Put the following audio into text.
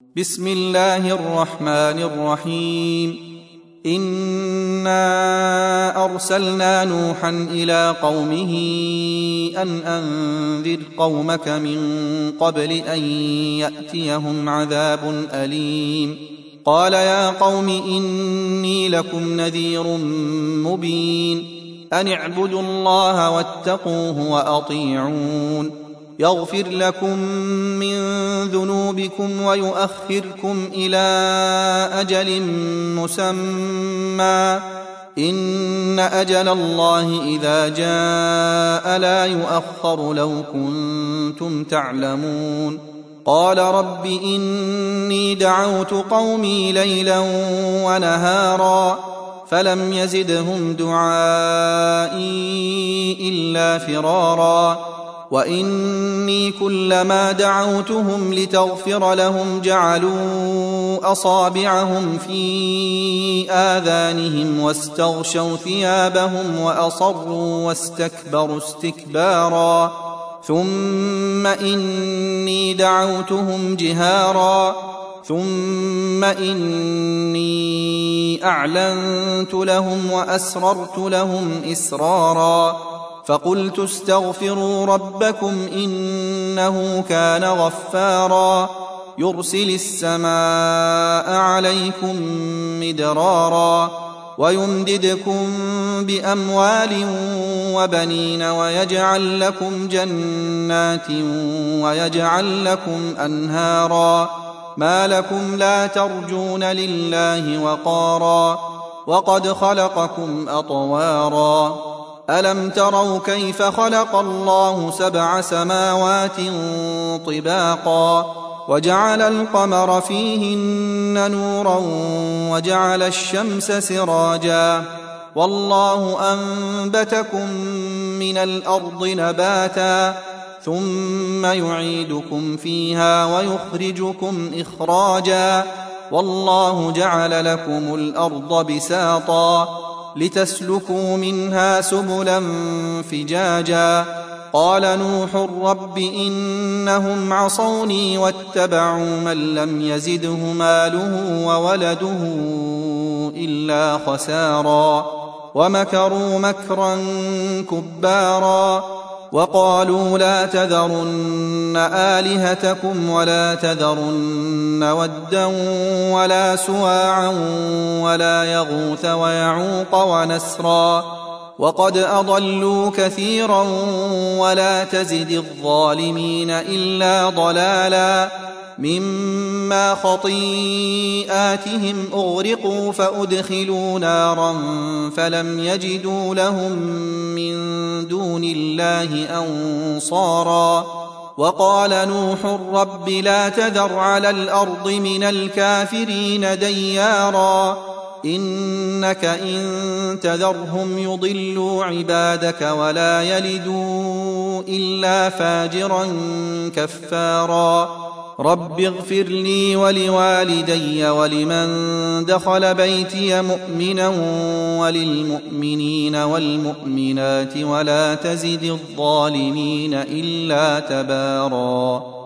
بسم الله الرحمن الرحيم. إنا أرسلنا نوحا إلى قومه أن أنذر قومك من قبل أن يأتيهم عذاب أليم. قال يا قوم إني لكم نذير مبين أن اعبدوا الله واتقوه وأطيعون يغفر لكم من ذنوبكم ويؤخركم إلى أجل مسمى إن أجل الله إذا جاء لا يؤخر لو كنتم تعلمون. قال رب إني دعوت قومي ليلا ونهارا فلم يزدهم دعائي إلا فرارا وإني كلما دعوتهم لتغفر لهم جعلوا أصابعهم في آذانهم واستغشوا ثيابهم وأصروا واستكبروا استكبارا ثم إني دعوتهم جهارا ثم إني أعلنت لهم وأسررت لهم إسرارا فقلت استغفروا ربكم إنه كان غفارا يرسل السماء عليكم مدرارا ويمددكم بأموال وبنين ويجعل لكم جنات ويجعل لكم أنهارا ما لكم لا ترجون لله وقارا وقد خلقكم أطوارا ألم تروا كيف خلق الله 7 سماوات طباقا وجعل القمر فيهن نورا وجعل الشمس سراجا والله أنبتكم من الأرض نباتا ثم يعيدكم فيها ويخرجكم إخراجا والله جعل لكم الأرض بساطا لتسلكوا منها سبلا فجاجا قال نوح رب إنهم عصوني واتبعوا من لم يزده ماله وولده إلا خسارا ومكروا مكرا كبارا وقالوا لا تذرن آلهتكم ولا تذرن ودا ولا سواعا ولا يغوث ويعوق ونسرا وقد أضلوا كثيرا ولا تزد الظالمين إلا ضلالا مما خطيئاتهم أغرقوا فأدخلوا نارا فلم يجدوا لهم من دون الله أنصارا وقال نوح رب لا تذر على الأرض من الكافرين ديارا إنك إن تذرهم يضلوا عبادك ولا يلدوا إلا فاجرا كفارا رب اغفر لي ولوالدي ولمن دخل بيتي مؤمنا وللمؤمنين والمؤمنات ولا تزد الظالمين إلا تبارا.